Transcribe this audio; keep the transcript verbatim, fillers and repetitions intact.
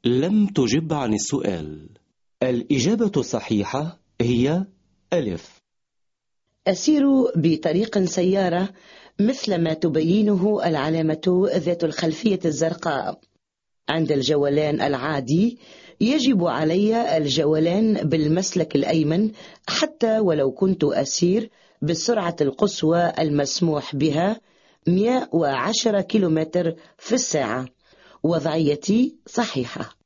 لم تجب عن السؤال. الإجابة الصحيحة هي ألف. أسير بطريق سيارة مثل ما تبينه العلامة ذات الخلفية الزرقاء. عند الجولان العادي يجب علي الجولان بالمسلك الأيمن حتى ولو كنت أسير بالسرعة القصوى المسموح بها مئة وعشرة كيلومتر في الساعة. وضعيتي صحيحة.